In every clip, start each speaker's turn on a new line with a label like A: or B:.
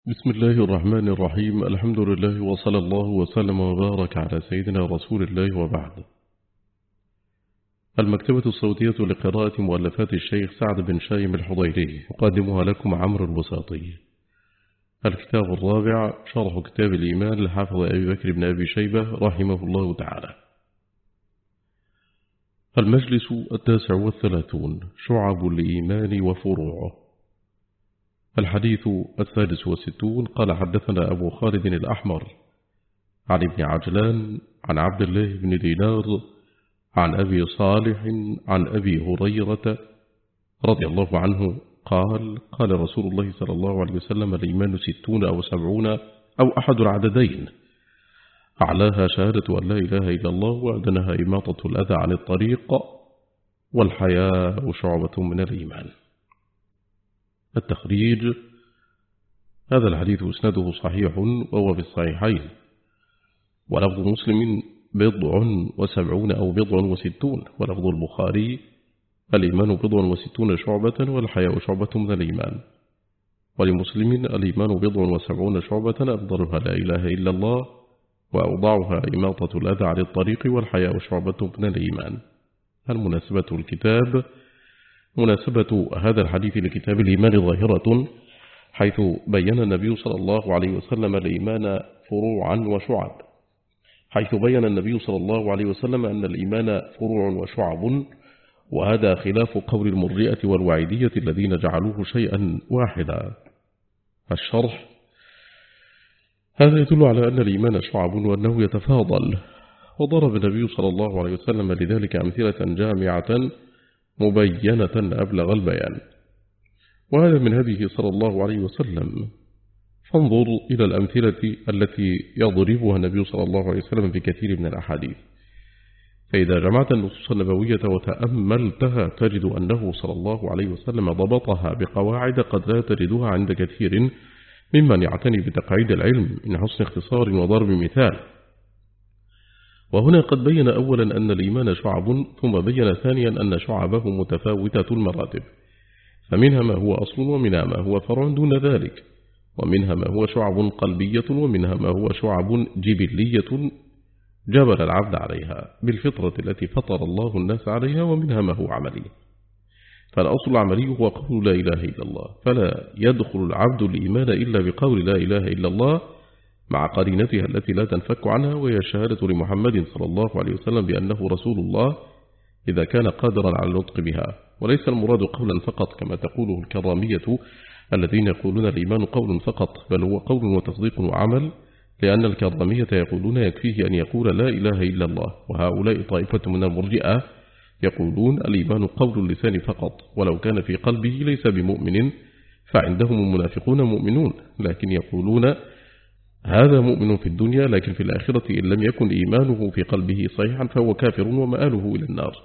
A: بسم الله الرحمن الرحيم. الحمد لله وصلى الله وسلم وبارك على سيدنا رسول الله وبعد. المكتبة الصوتية لقراءة مؤلفات الشيخ سعد بن شايم الحضيري يقدمها لكم عمرو البساطي. الكتاب الرابع شرح كتاب الإيمان لحافظ أبي بكر بن أبي شيبة رحمه الله تعالى. المجلس 39 شعب الإيمان وفروعه. الحديث 66 قال حدثنا أبو خالد الأحمر عن ابن عجلان عن عبد الله بن دينار عن أبي صالح عن أبي هريرة رضي الله عنه قال قال رسول الله صلى الله عليه وسلم: الإيمان 60 أو 70 أو أحد العددين، أعلاها شهادة أن لا إله إلا الله وأدناها إماطة الأذى عن الطريق والحياء شعبة من الإيمان. التخريج: هذا الحديث إسناده صحيح وهو في الصحيحين، ولفظ مسلم 70 أو 60، ولفظ البخاري: الإيمان 60 شعبة والحياء شعبة من الإيمان، ولمسلم: الإيمان 70 شعبة أفضلها لا إله إلا الله وأوضعها إماطة الأذى عن الطريق والحياء شعبة من الإيمان. المناسبة الكتاب: مناسبة هذا الحديث لكتاب الإيمان ظاهرة، حيث بين النبي صلى الله عليه وسلم الإيمان فروعا وشعب، حيث بين النبي صلى الله عليه وسلم أن الإيمان فروع وشعب، وهذا خلاف قول المرجئة والوعيدية الذين جعلوه شيئا واحدا. الشرح: هذا يدل على أن الإيمان شعب وأنه يتفاضل، وضرب النبي صلى الله عليه وسلم لذلك أمثلة جامعة مبينة أبلغ البيان، وهذا من هديه صلى الله عليه وسلم. فانظر إلى الأمثلة التي يضربها النبي صلى الله عليه وسلم في كثير من الأحاديث، فإذا جمعت النصوص النبوية وتأملتها تجد أنه صلى الله عليه وسلم ضبطها بقواعد قد لا تجدها عند كثير ممن يعتني بتقعيد العلم من حسن اختصار وضرب مثال. وهنا قد بين أولا أن الإيمان شعب، ثم بين ثانيا أن شعبه متفاوتة المراتب، فمنها ما هو أصل ومنها ما هو فرع دون ذلك، ومنها ما هو شعب قلبية ومنها ما هو شعب جبلية جبل العبد عليها بالفطرة التي فطر الله الناس عليها، ومنها ما هو عملي. فالأصل العملي هو قول لا إله إلا الله، فلا يدخل العبد الإيمان إلا بقول لا إله إلا الله مع قرينتها التي لا تنفك عنها، وهي الشهادة لمحمد صلى الله عليه وسلم بأنه رسول الله إذا كان قادرا على النطق بها. وليس المراد قولا فقط كما تقوله الكرامية الذين يقولون الإيمان قول فقط، بل هو قول وتصديق وعمل، لأن الكرامية يقولون يكفيه أن يقول لا إله إلا الله، وهؤلاء طائفة من المرجئة يقولون الإيمان قول اللسان فقط، ولو كان في قلبه ليس بمؤمن، فعندهم المنافقون مؤمنون، لكن يقولون هذا مؤمن في الدنيا، لكن في الآخرة إن لم يكن إيمانه في قلبه صحيحا فهو كافر ومآله إلى النار.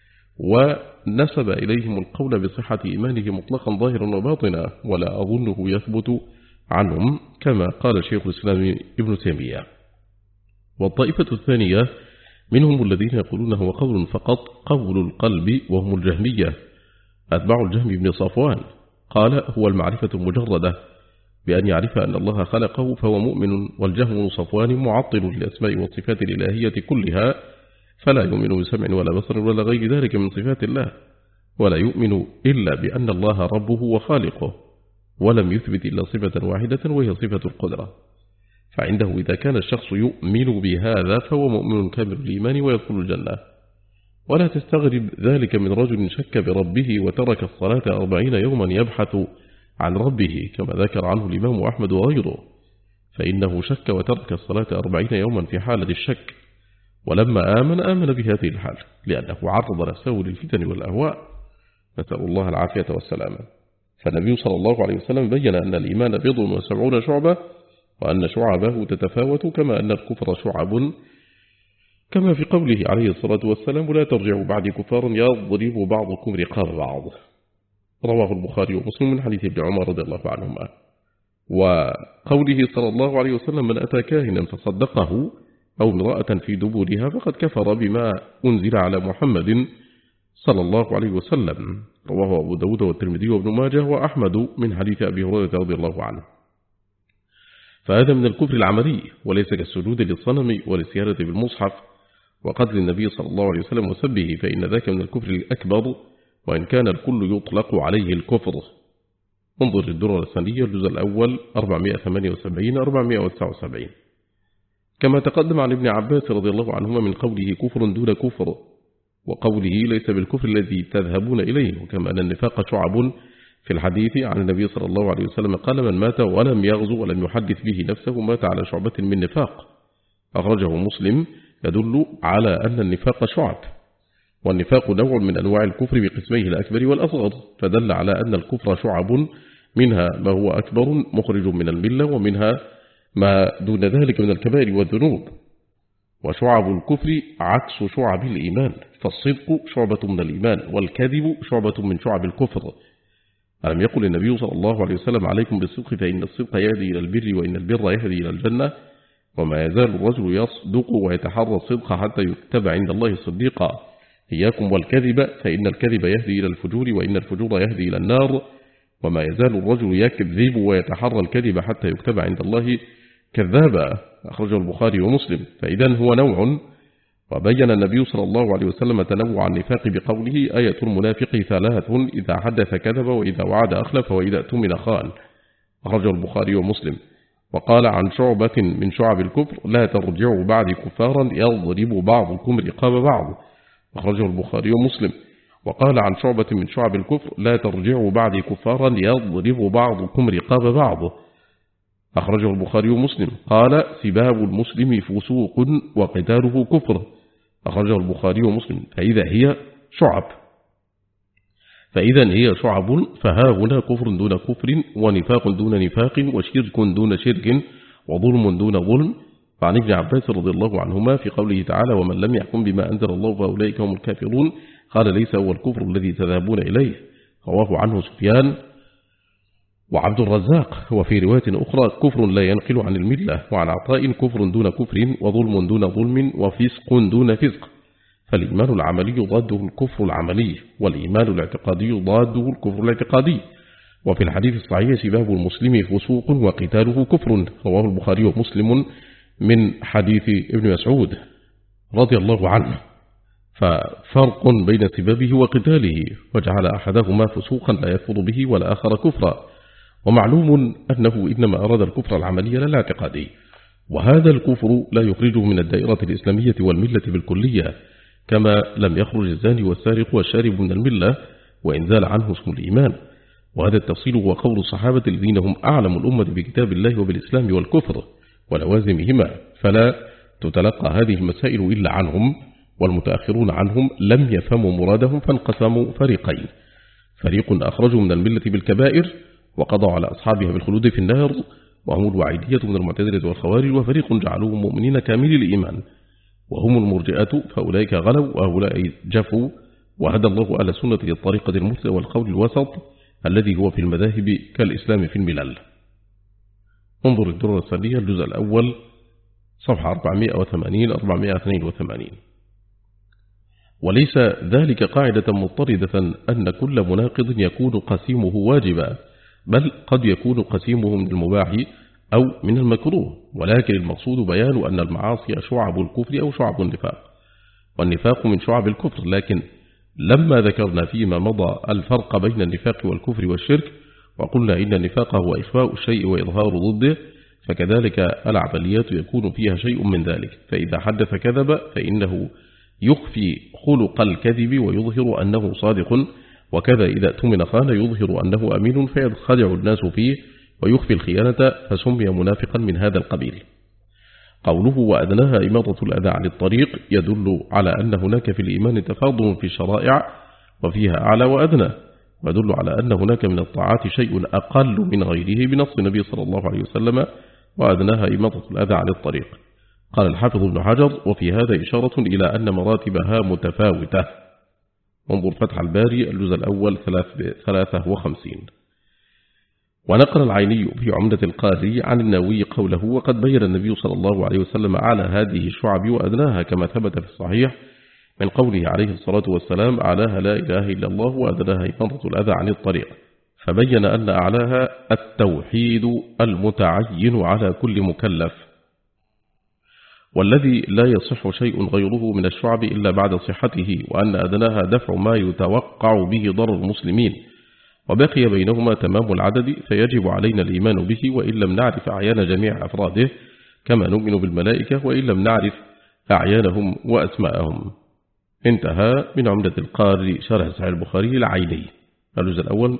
A: ونسب إليهم القول بصحة إيمانه مطلقا ظاهرا وباطنا، ولا أظنه يثبت عنهم كما قال شيخ الإسلام ابن تيمية. والطائفة الثانية منهم الذين يقولون هو قول فقط قول القلب، وهم الجهمية أتباع الجهم بن صفوان. قال هو المعرفة المجردة بأن يعرف أن الله خلقه فهو مؤمن، والجهم صفوان معطل للأسماء والصفات الإلهية كلها، فلا يؤمن بسمع ولا بصر ولا غير ذلك من صفات الله، ولا يؤمن إلا بأن الله ربه وخالقه، ولم يثبت إلا صفة واحدة وهي صفة القدرة. فعنده إذا كان الشخص يؤمن بهذا فهو مؤمن كامل الإيمان ويدخل الجنة. ولا تستغرب ذلك من رجل شك بربه وترك الصلاة 40 يوما يبحث عن ربه، كما ذكر عنه الإمام أحمد وغيره، فإنه شك وترك الصلاة 40 يوما في حالة الشك، ولما آمن بهذه الحال لأنه عرض نفسه للفتن والأهواء، نسأل الله العافية والسلامة. فالنبي صلى الله عليه وسلم بين أن الإيمان 70 شعبة، وأن شعبه تتفاوت، كما أن الكفر شعب، كما في قوله عليه الصلاة والسلام لا ترجعوا بعد كفار يضرب بعضكم رقاب بعض، رواه البخاري ومسلم من حديث ابن عمر رضي الله عنهما. وقوله صلى الله عليه وسلم من أتى كاهنا فصدقه أو امرأة في دبورها فقد كفر بما أنزل على محمد صلى الله عليه وسلم، رواه أبو داود والترمذي وابن ماجه وأحمد من حديث أبي هريرة رضي الله عنه. فهذا من الكفر العملي وليس كالسجود للصنم والاستهانة بالمصحف وقتل النبي صلى الله عليه وسلم وسبه، فإن ذاك من الكفر الأكبر وإن كان الكل يطلق عليه الكفر. انظر الدرر الثانية الجزء الأول 478-479. كما تقدم عن ابن عباس رضي الله عنهما من قوله كفر دون كفر، وقوله ليس بالكفر الذي تذهبون إليه، وكما أن النفاق شعب في الحديث عن النبي صلى الله عليه وسلم قال من مات ولم يغزو ولم يحدث به نفسه مات على شعبة من نفاق، أخرجه مسلم، يدل على أن النفاق شعب، والنفاق نوع من أنواع الكفر بقسميه الأكبر والأصغر، فدل على أن الكفر شعب، منها ما هو أكبر مخرج من الملة، ومنها ما دون ذلك من الكبائر والذنوب. وشعب الكفر عكس شعب الإيمان، فالصدق شعبة من الإيمان والكذب شعبة من شعب الكفر. ألم يقل النبي صلى الله عليه وسلم عليكم بالصدق فإن الصدق يهدي إلى البر وإن البر يهدي إلى الجنة، وما يزال الرجل يصدق ويتحرى الصدق حتى يكتب عند الله صديقا، إياكم والكذب فإن الكذب يهدي إلى الفجور وإن الفجور يهدي إلى النار، وما يزال الرجل يكذب ويتحرى الكذب حتى يكتب عند الله كذابا، أخرجه البخاري ومسلم. فإذا هو نوع، وبين النبي صلى الله عليه وسلم تنوع النفاق بقوله آية المنافق ثلاث إذا حدث كذب وإذا وعد أخلف وإذا اؤتمن خان، أخرجه البخاري ومسلم. وقال عن شعبة من شعب الكفر لا ترجعوا بعد كفارا يضرب بعضكم رقاب بعض، أخرجه البخاري ومسلم. وقال عن شعبة من شعب الكفر لا ترجعوا بعد كفارا يضرب بعضكم رقاب بعض، أخرجه البخاري ومسلم. قال سباب المسلم فسوق وقتاله كفر، أخرجه البخاري ومسلم. فإذا هي شعب فها هنا كفر دون كفر ونفاق دون نفاق وشرك دون شرك وظلم دون ظلم. فعن ابن عباس رضي الله عنهما في قوله تعالى ومن لم يحكم بما أنزل الله فأولئك هم الكافرون، قال ليس هو الكفر الذي تذهبون إليه، رواه عنه سفيان وعبد الرزاق. وفي رواية أخرى كفر لا ينقل عن الملة. وعن عطاء كفر دون كفر وظلم دون ظلم وفسق دون فسق. فالإيمان العملي ضاده الكفر العملي، والإيمان الاعتقادي ضاده الكفر الاعتقادي. وفي الحديث الصحيح سباب المسلم فسوق وقتاله كفر، رواه البخاري ومسلم من حديث ابن مسعود رضي الله عنه. ففرق بين سبابه وقتاله، وجعل أحدهما فسوقا لا يكفر به والآخر كفرا. ومعلوم أنه إنما أراد الكفر العملي لا الاعتقادي، وهذا الكفر لا يخرجه من الدائرة الإسلامية والملة بالكلية، كما لم يخرج الزاني والسارق والشارب من الملة وإن زال عنه اسم الإيمان. وهذا التفصيل هو قول الصحابة الذين هم أعلم الأمة بكتاب الله وبالإسلام والكفر ولوازمهما، فلا تتلقى هذه المسائل إلا عنهم، والمتأخرون عنهم لم يفهموا مرادهم فانقسموا فريقين: فريق أخرجوا من الملة بالكبائر وقضوا على أصحابها بالخلود في النار وهم الوعيدية من المعتزلة والخوارج، وفريق جعلوهم مؤمنين كامل الإيمان وهم المرجئة، فأولئك غلوا وهؤلاء جفوا. وهدى الله أهل السنة للطريقة المثلى والقول الوسط الذي هو في المذاهب كالإسلام في الملل. انظر الدرر الثانية الجزء الأول صفحة 480-482. وليس ذلك قاعدة مضطردة أن كل مناقض يكون قسيمه واجبا، بل قد يكون قسيمه من المباح أو من المكروه، ولكن المقصود بيان أن المعاصي شعب الكفر أو شعب النفاق، والنفاق من شعب الكفر. لكن لما ذكرنا فيما مضى الفرق بين النفاق والكفر والشرك، وقلنا إن النفاق هو إخفاء الشيء وإظهار ضده، فكذلك العمليات يكون فيها شيء من ذلك. فإذا حدث كذب فإنه يخفي خلق الكذب ويظهر أنه صادق، وكذا إذا اؤتمن خان يظهر أنه أمين فيخدع الناس فيه ويخفي الخيانة، فسمي منافقا من هذا القبيل. قوله وأدناها إماطة الأذى عن الطريق يدل على أن هناك في الإيمان تفاضل في الشرائع وفيها أعلى وأدنى، ويدل على أن هناك من الطاعات شيء أقل من غيره بنص النبي صلى الله عليه وسلم وأدناها إماطة الأذى عن الطريق. قال الحافظ ابن حجر وفي هذا إشارة إلى أن مراتبها متفاوتة. انظر فتح الباري الجزء الأول 53. ونقل العيني في عمدة القاري عن النووي قوله وقد بين النبي صلى الله عليه وسلم على هذه الشعب وأدناها كما ثبت في الصحيح من قوله عليه الصلاة والسلام: أعلاها لا إله إلا الله وأدناها إماطة الأذى عن الطريق. فبين أن أعلاها التوحيد المتعين على كل مكلف، والذي لا يصح شيء غيره من الشعب إلا بعد صحته، وأن أدناها دفع ما يتوقع به ضرر المسلمين، وبقي بينهما تمام العدد، فيجب علينا الإيمان به وإن لم نعرف أعيان جميع أفراده، كما نؤمن بالملائكة وإن لم نعرف أعيانهم وأسماءهم. انتهى من عمدة القاري شرح صحيح البخاري العيني الجزء الأول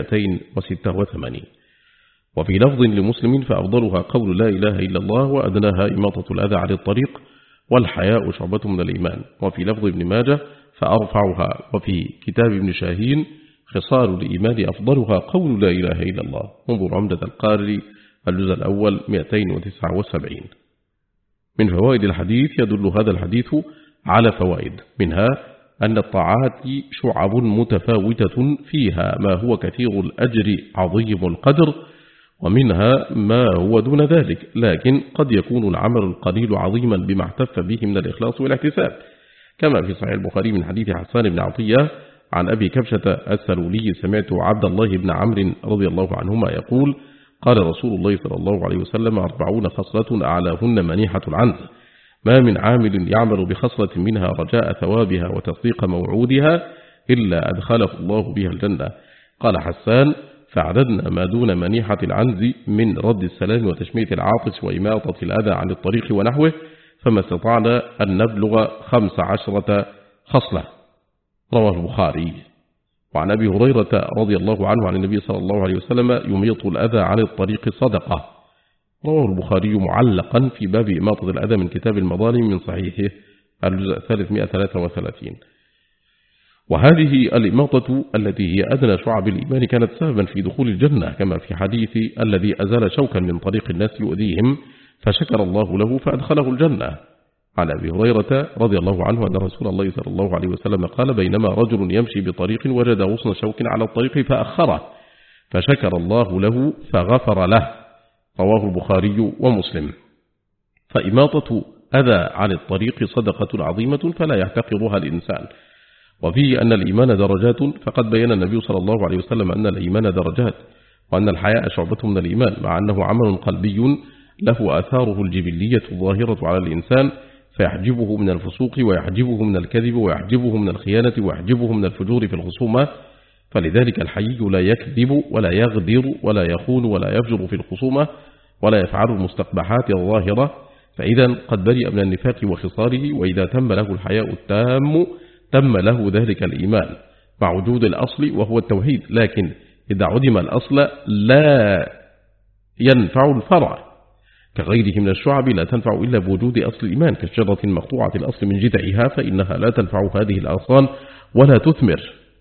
A: 286. وفي لفظ لمسلم فأفضلها قول لا إله إلا الله، وأدناها إماطة الأذى عن الطريق، والحياء شعبة من الإيمان. وفي لفظ ابن ماجه فأرفعها. وفي كتاب ابن شاهين خصال الإيمان أفضلها قول لا إله إلا الله. انظر عمدة القاري الجزء الأول 279. من فوائد الحديث يدل هذا الحديث على فوائد، منها أن الطاعات شعب متفاوتة فيها ما هو كثير الأجر عظيم القدر، ومنها ما هو دون ذلك، لكن قد يكون العمل القليل عظيما بما احتف به من الإخلاص والاحتساب، كما في صحيح البخاري من حديث حسان بن عطية عن أبي كبشة السلولي سمعت عبد الله بن عمرو رضي الله عنهما يقول: قال رسول الله صلى الله عليه وسلم: 40 خصلة أعلاهن منيحة العنز، ما من عامل يعمل بخصلة منها رجاء ثوابها وتصديق موعودها إلا أدخله الله بها الجنة. قال حسان: فعددنا ما دون منيحة العنز من رد السلام وتشميت العاطس وإماطة الأذى عن الطريق ونحوه، فما استطعنا أن نبلغ 15 خصلة. رواه البخاري. وعن أبي هريرة رضي الله عنه عن النبي صلى الله عليه وسلم: يميط الأذى عن الطريق صدقة. رواه البخاري معلقا في باب إماطة الأذى من كتاب المظالم من صحيحه الجزء 333. وهذه الإماطة التي هي أدنى شعب الإيمان كانت سببا في دخول الجنة، كما في حديث الذي أزال شوكا من طريق الناس يؤذيهم فشكر الله له فأدخله الجنة. عن أبي هريرة رضي الله عنه أن رسول الله صلى الله عليه وسلم قال: بينما رجل يمشي بطريق وجد غصن شوك على الطريق فأخره فشكر الله له فغفر له. رواه البخاري ومسلم. فإماطة أذى عن الطريق صدقة عظيمة فلا يحتقرها الإنسان. وفيه أن الإيمان درجات، فقد بين النبي صلى الله عليه وسلم أن الإيمان درجات، وأن الحياء شعبة من الإيمان، مع أنه عمل قلبي له آثاره الجبلية الظاهرة على الإنسان، فيحجبه من الفسوق ويحجبه من الكذب ويحجبه من الخيانة ويحجبه من الفجور في الخصومة. فلذلك الحيي لا يكذب ولا يغدر ولا يخون ولا يفجر في الخصومة ولا يفعل المستقبحات الظاهرة، فإذا قد برئ من النفاق وخصاله. وإذا تم له الحياء التام تم له ذلك الإيمان مع وجود الأصل وهو التوحيد، لكن إذا عدم الأصل لا ينفع الفرع، كغيره من الشعب لا تنفع إلا بوجود أصل الإيمان، كالشجرة المقطوعة الأصل من جذعها فإنها لا تنفع هذه الأغصان ولا تثمر،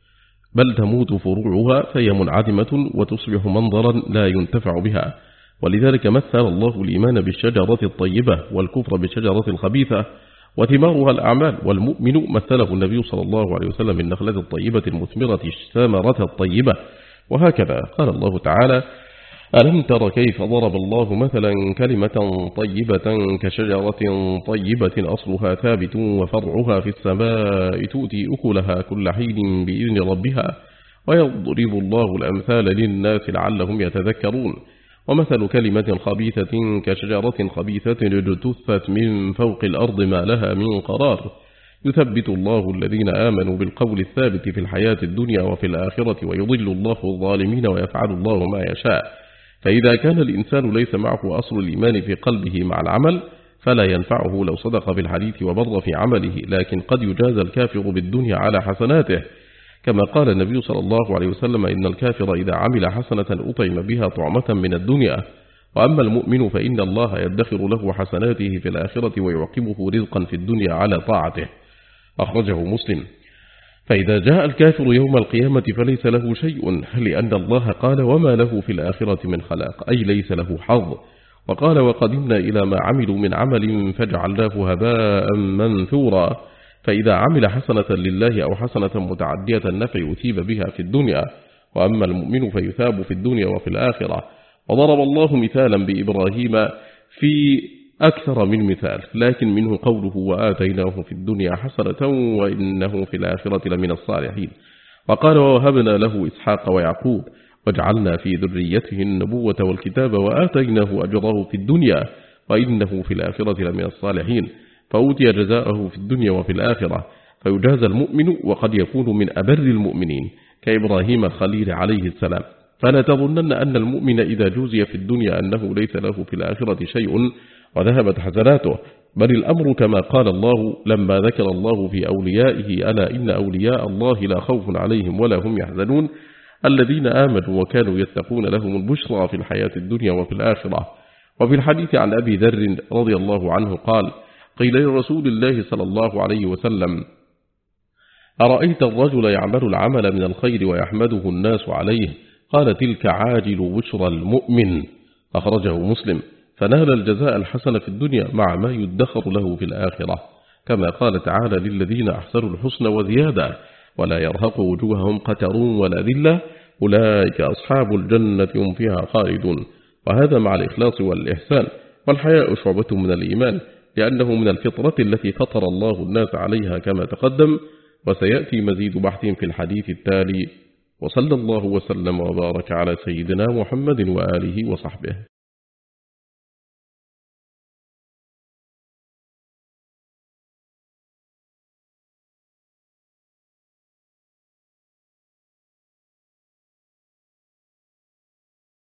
A: بل تموت فروعها فهي منعدمة وتصبح منظرا لا ينتفع بها. ولذلك مثل الله الإيمان بالشجرة الطيبة والكفر بالشجرة الخبيثة وثمارها الأعمال. والمؤمن مثله النبي صلى الله عليه وسلم بالنخلة الطيبة المثمرة الثمرة الطيبة. وهكذا قال الله تعالى: ألم تر كيف ضرب الله مثلا كلمة طيبة كشجرة طيبة أصلها ثابت وفرعها في السماء تؤتي أكلها كل حين بإذن ربها ويضرب الله الأمثال للناس لعلهم يتذكرون. ومثل كلمة خبيثة كشجرة خبيثة اجتثت من فوق الأرض ما لها من قرار يثبت الله الذين آمنوا بالقول الثابت في الحياة الدنيا وفي الآخرة ويضل الله الظالمين ويفعل الله ما يشاء. فإذا كان الإنسان ليس معه أصل الإيمان في قلبه مع العمل فلا ينفعه لو صدق في الحديث وبر في عمله، لكن قد يجازى الكافر بالدنيا على حسناته، كما قال النبي صلى الله عليه وسلم: إن الكافر إذا عمل حسنة أطعم بها طعمة من الدنيا، وأما المؤمن فإن الله يدخر له حسناته في الآخرة ويعقبه رزقا في الدنيا على طاعته. أخرجه مسلم. فإذا جاء الكافر يوم القيامة فليس له شيء، لأن الله قال: وما له في الآخرة من خلاق، أي ليس له حظ. وقال: وقدمنا إلى ما عملوا من عمل فجعلناه هباء منثورا. فإذا عمل حسنة لله أو حسنة متعدية النفع أثيب بها في الدنيا، وأما المؤمن فيثاب في الدنيا وفي الآخرة. وضرب الله مثالا بإبراهيم في أكثر من مثال، لكن منه قوله: وآتيناه في الدنيا حسنة وإنه في الآخرة لمن الصالحين. وقال: ووهبنا له إسحاق ويعقوب وجعلنا في ذريته النبوة والكتاب وآتيناه أجره في الدنيا وإنه في الآخرة لمن الصالحين، فأوتي جزاءه في الدنيا وفي الآخرة، فيجازى المؤمن وقد يكون من أبر المؤمنين كإبراهيم الخليل عليه السلام. فلا تظنن أن المؤمن إذا جوزي في الدنيا أنه ليس له في الآخرة شيء وذهبت حسناته، بل الأمر كما قال الله لما ذكر الله في أوليائه: ألا إن أولياء الله لا خوف عليهم ولا هم يحزنون الذين آمنوا وكانوا يتقون لهم البشرى في الحياة الدنيا وفي الآخرة. وفي الحديث عن أبي ذر رضي الله عنه قال: قيل لرسول الله صلى الله عليه وسلم: أرأيت الرجل يعمل العمل من الخير ويحمده الناس عليه؟ قال: تلك عاجل بشرى المؤمن، أخرجه مسلم. فنال الجزاء الحسن في الدنيا مع ما يدخر له في الآخرة، كما قال تعالى: للذين أحسنوا الحسن وزيادة ولا يرهق وجوههم قتر ولا ذلة أولئك أصحاب الجنة هم فيها خالدون. وهذا مع الإخلاص والإحسان. والحياء شعبة من الإيمان، لأنه من الفطرة التي فطر الله الناس عليها كما تقدم، وسيأتي مزيد بحث في الحديث التالي. وصلى الله وسلم وبارك على سيدنا محمد وآله وصحبه.